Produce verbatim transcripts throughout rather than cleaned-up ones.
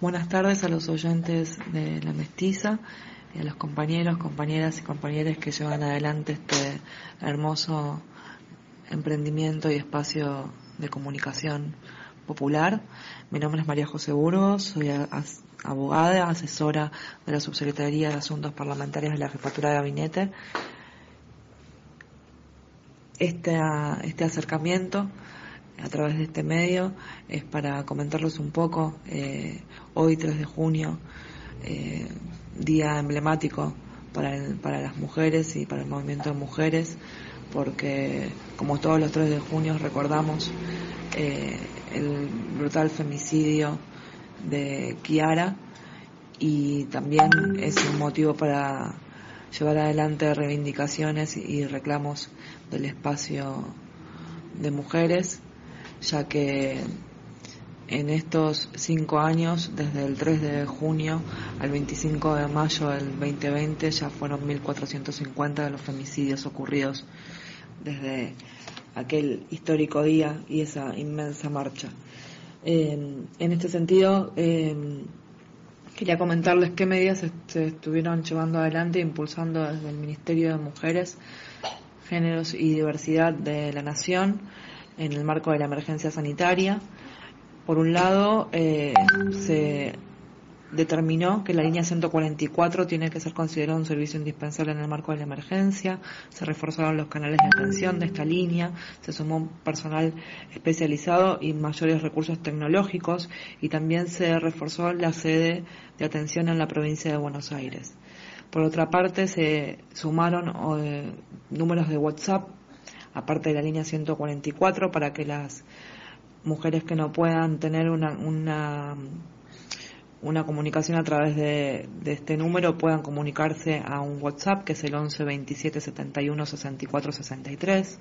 Buenas tardes a los oyentes de La Mestiza y a los compañeros, compañeras y compañeros que llevan adelante este hermoso emprendimiento y espacio de comunicación popular. Mi nombre es María José Burgos, soy abogada, asesora de la Subsecretaría de Asuntos Parlamentarios de la Jefatura de Gabinete. Este, este acercamiento a través de este medio es para comentarles un poco, eh, hoy tres de junio, eh, día emblemático para, el, para las mujeres y para el movimiento de mujeres, porque como todos los tres de junio recordamos eh, el brutal femicidio de Kiara, y también es un motivo para llevar adelante reivindicaciones y reclamos del espacio de mujeres, ya que en estos cinco años, desde el tres de junio al veinticinco de mayo del veinte veinte, ya fueron mil cuatrocientos cincuenta de los femicidios ocurridos desde aquel histórico día y esa inmensa marcha. Eh, en este sentido, eh, quería comentarles qué medidas se, se estuvieron llevando adelante e impulsando desde el Ministerio de Mujeres, Géneros y Diversidad de la Nación en el marco de la emergencia sanitaria. Por un lado, eh, se determinó que la línea ciento cuarenta y cuatro tiene que ser considerado un servicio indispensable en el marco de la emergencia. Se reforzaron los canales de atención de esta línea, se sumó personal especializado y mayores recursos tecnológicos, y también se reforzó la sede de atención en la provincia de Buenos Aires. Por otra parte, se sumaron eh, números de WhatsApp, aparte de la línea ciento cuarenta y cuatro, para que las mujeres que no puedan tener una una, una comunicación a través de, de este número puedan comunicarse a un WhatsApp, que es el once veintisiete setenta y uno sesenta y cuatro sesenta y tres.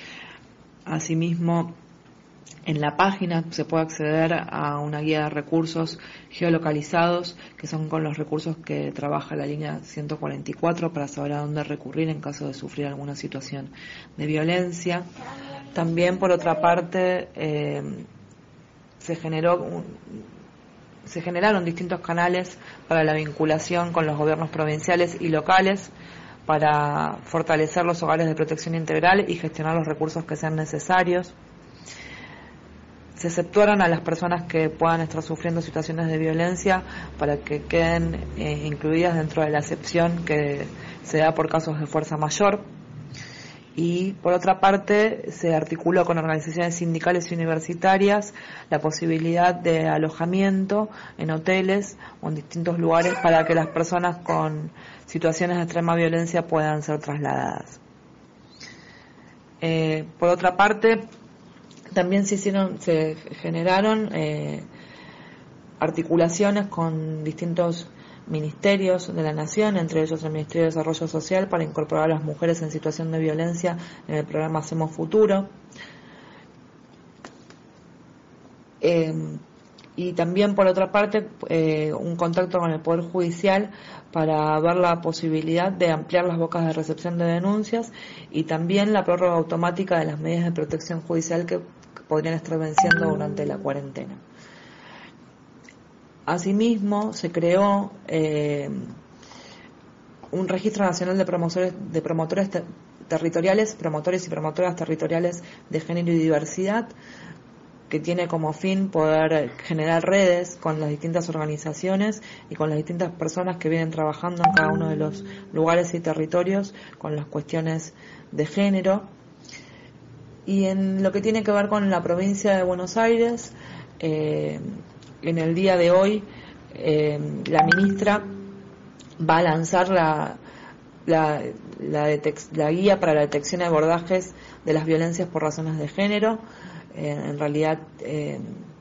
Asimismo, en la página se puede acceder a una guía de recursos geolocalizados, que son con los recursos que trabaja la línea ciento cuarenta y cuatro, para saber a dónde recurrir en caso de sufrir alguna situación de violencia. También, por otra parte, eh, se generó un, se generaron distintos canales para la vinculación con los gobiernos provinciales y locales, para fortalecer los hogares de protección integral y gestionar los recursos que sean necesarios. Se exceptuaron a las personas que puedan estar sufriendo situaciones de violencia para que queden eh, incluidas dentro de la excepción que se da por casos de fuerza mayor. Y por otra parte, se articuló con organizaciones sindicales y universitarias la posibilidad de alojamiento en hoteles o en distintos lugares para que las personas con situaciones de extrema violencia puedan ser trasladadas. Eh, por otra parte, también se hicieron, se generaron eh, articulaciones con distintos ministerios de la Nación, entre ellos el Ministerio de Desarrollo Social, para incorporar a las mujeres en situación de violencia en el programa Hacemos Futuro. Eh, y también, por otra parte, eh, un contacto con el Poder Judicial para ver la posibilidad de ampliar las bocas de recepción de denuncias, y también la prórroga automática de las medidas de protección judicial que podrían estar venciendo durante la cuarentena. Asimismo, se creó eh, un registro nacional de promotores, de promotores ter- territoriales, promotores y promotoras territoriales de género y diversidad, que tiene como fin poder generar redes con las distintas organizaciones y con las distintas personas que vienen trabajando en cada uno de los lugares y territorios con las cuestiones de género. Y en lo que tiene que ver con la provincia de Buenos Aires, eh, en el día de hoy, eh, la ministra va a lanzar la, la, la, detec- la guía para la detección y abordajes de las violencias por razones de género. Eh, en realidad, eh,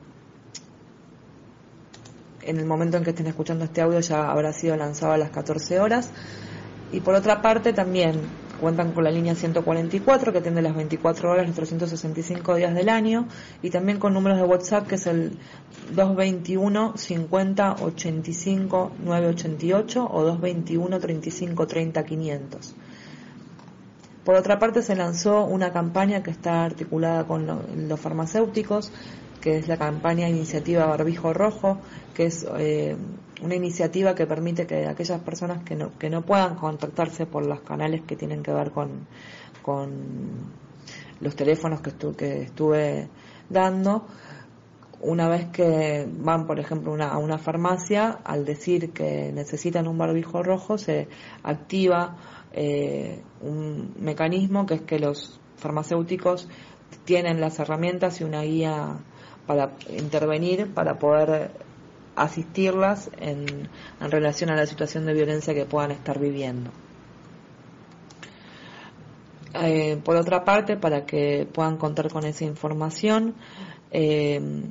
en el momento en que estén escuchando este audio ya habrá sido lanzado a las catorce horas. Y por otra parte, también cuentan con la línea ciento cuarenta y cuatro, que atiende las veinticuatro horas, los trescientos sesenta y cinco días del año, y también con números de WhatsApp, que es el dos veintiuno cincuenta ochenta y cinco novecientos ochenta y ocho o dos veintiuno treinta y cinco treinta quinientos. Por otra parte, se lanzó una campaña que está articulada con lo, los farmacéuticos, que es la campaña Iniciativa Barbijo Rojo, que es eh, una iniciativa que permite que aquellas personas que no, que no puedan contactarse por los canales que tienen que ver con, con los teléfonos que, estu que estuve dando, una vez que van, por ejemplo, una, a una farmacia, al decir que necesitan un barbijo rojo, se activa eh, un mecanismo que es que los farmacéuticos tienen las herramientas y una guía para intervenir, para poder asistirlas en, en relación a la situación de violencia que puedan estar viviendo. Eh, por otra parte, para que puedan contar con esa información, eh,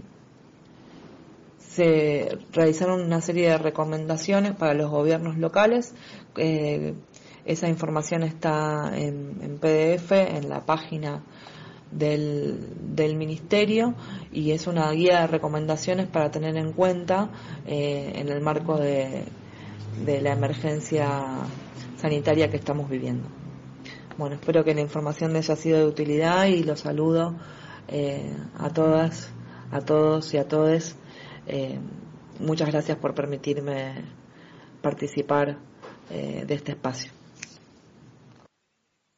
se realizaron una serie de recomendaciones para los gobiernos locales. Eh, esa información está en, en P D F en la página del, del Ministerio, y es una guía de recomendaciones para tener en cuenta eh, en el marco de, de la emergencia sanitaria que estamos viviendo. Bueno, espero que la información les haya sido de utilidad y los saludo eh, a todas, a todos y a todes. Eh, muchas gracias por permitirme participar eh, de este espacio.